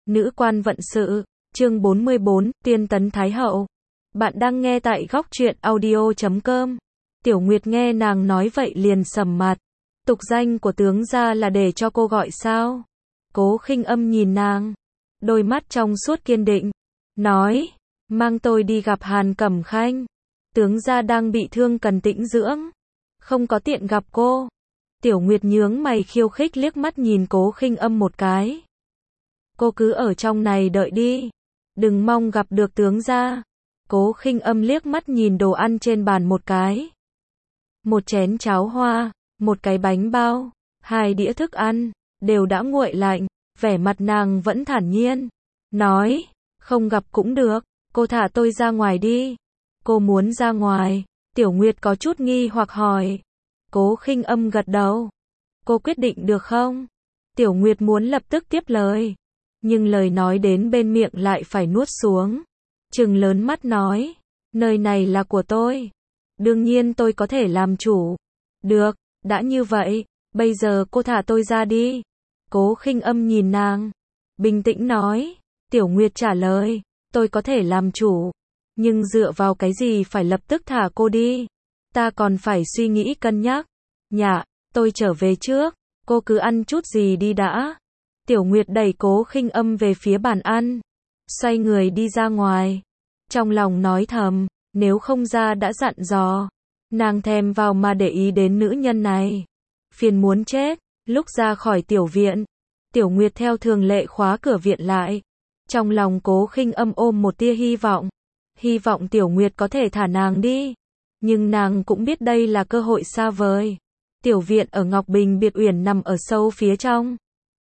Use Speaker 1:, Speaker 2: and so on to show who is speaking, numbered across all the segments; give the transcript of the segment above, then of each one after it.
Speaker 1: Nữ quan vận sự, chương 44, Tiên tấn Thái hậu. Bạn đang nghe tại góc truyện audio.com. Tiểu Nguyệt nghe nàng nói vậy liền sầm mặt. Tục danh của tướng gia là để cho cô gọi sao? Cố Khinh Âm nhìn nàng, đôi mắt trong suốt kiên định, nói, mang tôi đi gặp Hàn Cẩm Khanh. Tướng gia đang bị thương cần tĩnh dưỡng, không có tiện gặp cô. Tiểu Nguyệt nhướng mày khiêu khích liếc mắt nhìn Cố Khinh Âm một cái. Cô cứ ở trong này đợi đi, đừng mong gặp được tướng gia. Cố Khinh Âm liếc mắt nhìn đồ ăn trên bàn một cái. Một chén cháo hoa, một cái bánh bao, 2 đĩa thức ăn, đều đã nguội lạnh, vẻ mặt nàng vẫn thản nhiên, nói, không gặp cũng được, cô thả tôi ra ngoài đi. Cô muốn ra ngoài? Tiểu Nguyệt có chút nghi hoặc hỏi. Cố Khinh Âm gật đầu. Cô quyết định được không? Tiểu Nguyệt muốn lập tức tiếp lời, nhưng lời nói đến bên miệng lại phải nuốt xuống. Trừng lớn mắt nói, nơi này là của tôi, đương nhiên tôi có thể làm chủ. Được, đã như vậy, bây giờ cô thả tôi ra đi. Cố Khinh Âm nhìn nàng, bình tĩnh nói. Tiểu Nguyệt trả lời, tôi có thể làm chủ, nhưng dựa vào cái gì phải lập tức thả cô đi? Ta còn phải suy nghĩ cân nhắc. Dạ, tôi trở về trước, cô cứ ăn chút gì đi đã. Tiểu Nguyệt đẩy Cố Khinh Âm về phía bàn ăn, xoay người đi ra ngoài. Trong lòng nói thầm, nếu không ra đã dặn dò, nàng thèm vào mà để ý đến nữ nhân này. Phiền muốn chết. Lúc ra khỏi tiểu viện, Tiểu Nguyệt theo thường lệ khóa cửa viện lại. Trong lòng Cố Khinh Âm ôm một tia hy vọng Tiểu Nguyệt có thể thả nàng đi. Nhưng nàng cũng biết đây là cơ hội xa vời. Tiểu viện ở Ngọc Bình Biệt Uyển nằm ở sâu phía trong.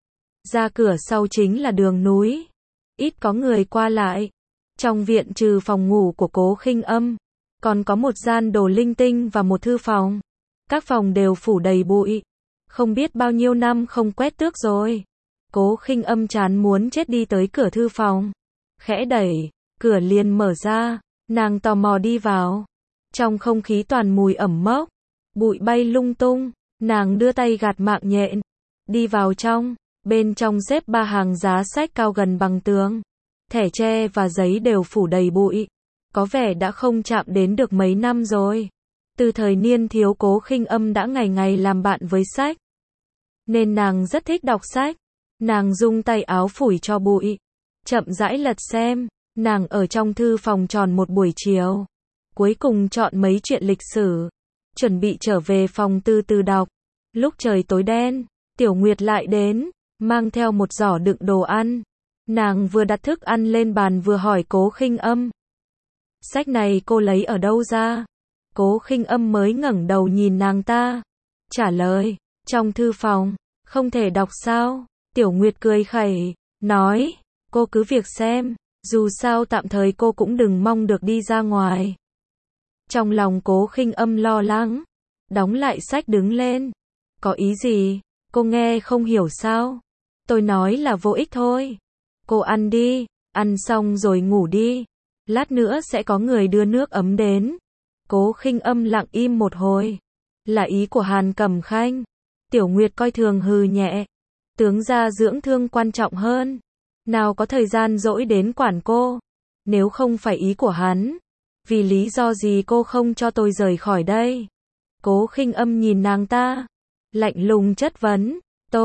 Speaker 1: Ra cửa sau chính là đường núi, ít có người qua lại. Trong viện trừ phòng ngủ của Cố Khinh Âm, còn có một gian đồ linh tinh và một thư phòng. Các phòng đều phủ đầy bụi, không biết bao nhiêu năm không quét tước rồi. Cố Khinh Âm chán muốn chết đi tới cửa thư phòng, khẽ đẩy, cửa liền mở ra, nàng tò mò đi vào. Trong không khí toàn mùi ẩm mốc, bụi bay lung tung, nàng đưa tay gạt mạng nhện, đi vào trong. Bên trong xếp 3 hàng giá sách cao gần bằng tường, thẻ tre và giấy đều phủ đầy bụi, có vẻ đã không chạm đến được mấy năm rồi. Từ thời niên thiếu Cố Khinh Âm đã ngày ngày làm bạn với sách, nên nàng rất thích đọc sách. Nàng dùng tay áo phủi cho bụi, chậm rãi lật xem. Nàng ở trong thư phòng tròn một buổi chiều, cuối cùng chọn mấy chuyện lịch sử, chuẩn bị trở về phòng từ từ đọc. Lúc trời tối đen, Tiểu Nguyệt lại đến, mang theo một giỏ đựng đồ ăn. Nàng vừa đặt thức ăn lên bàn vừa hỏi Cố Khinh Âm, sách này cô lấy ở đâu ra? Cố Khinh Âm mới ngẩng đầu nhìn nàng ta, trả lời, trong thư phòng. Không thể đọc sao? Tiểu Nguyệt cười khẩy, nói, cô cứ việc xem, dù sao tạm thời cô cũng đừng mong được đi ra ngoài. Trong lòng Cố Khinh Âm lo lắng, đóng lại sách đứng lên. Có ý gì? Cô nghe không hiểu sao? Tôi nói là vô ích thôi. Cô ăn đi, ăn xong rồi ngủ đi. Lát nữa sẽ có người đưa nước ấm đến. Cố Khinh Âm lặng im một hồi. Là ý của Hàn Cẩm Khanh. Tiểu Nguyệt coi thường hừ nhẹ. Tướng gia dưỡng thương quan trọng hơn, nào có thời gian rỗi đến quản cô. Nếu không phải ý của hắn, vì lý do gì cô không cho tôi rời khỏi đây? Cố Khinh Âm nhìn nàng ta, lạnh lùng chất vấn.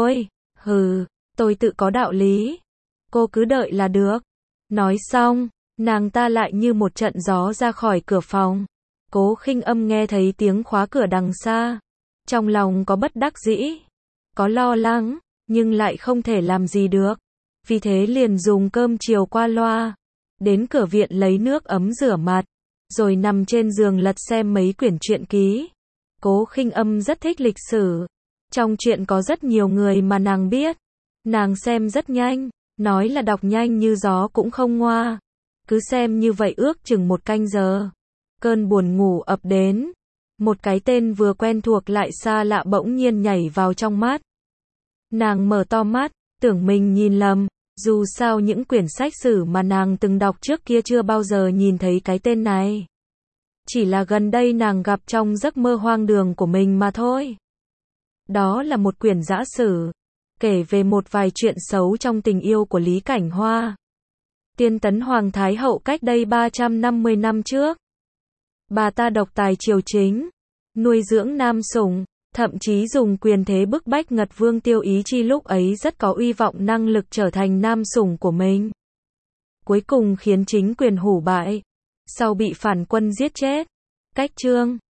Speaker 1: Tôi tự có đạo lý. Cô cứ đợi là được. Nói xong, nàng ta lại như một trận gió ra khỏi cửa phòng. Cố Khinh Âm nghe thấy tiếng khóa cửa đằng xa, trong lòng có bất đắc dĩ, có lo lắng, nhưng lại không thể làm gì được. Vì thế liền dùng cơm chiều qua loa, đến cửa viện lấy nước ấm rửa mặt, rồi nằm trên giường lật xem mấy quyển truyện ký. Cố Khinh Âm rất thích lịch sử. Trong truyện có rất nhiều người mà nàng biết. Nàng xem rất nhanh, nói là đọc nhanh như gió cũng không ngoa. Cứ xem như vậy ước chừng 1 canh giờ. Cơn buồn ngủ ập đến. Một cái tên vừa quen thuộc lại xa lạ bỗng nhiên nhảy vào trong mắt. Nàng mở to mắt, tưởng mình nhìn lầm. Dù sao những quyển sách sử mà nàng từng đọc trước kia chưa bao giờ nhìn thấy cái tên này. Chỉ là gần đây nàng gặp trong giấc mơ hoang đường của mình mà thôi. Đó là một quyển giã sử. kể về một vài chuyện xấu trong tình yêu của Lý Cảnh Hoa. Tiên tấn Hoàng Thái Hậu cách đây 350 năm trước. Bà ta độc tài triều chính, nuôi dưỡng nam sủng, thậm chí dùng quyền thế bức bách Ngật Vương Tiêu Ý Chi lúc ấy rất có uy vọng năng lực trở thành nam sủng của mình. Cuối cùng khiến chính quyền hủ bại, sau bị phản quân giết chết. Cách chương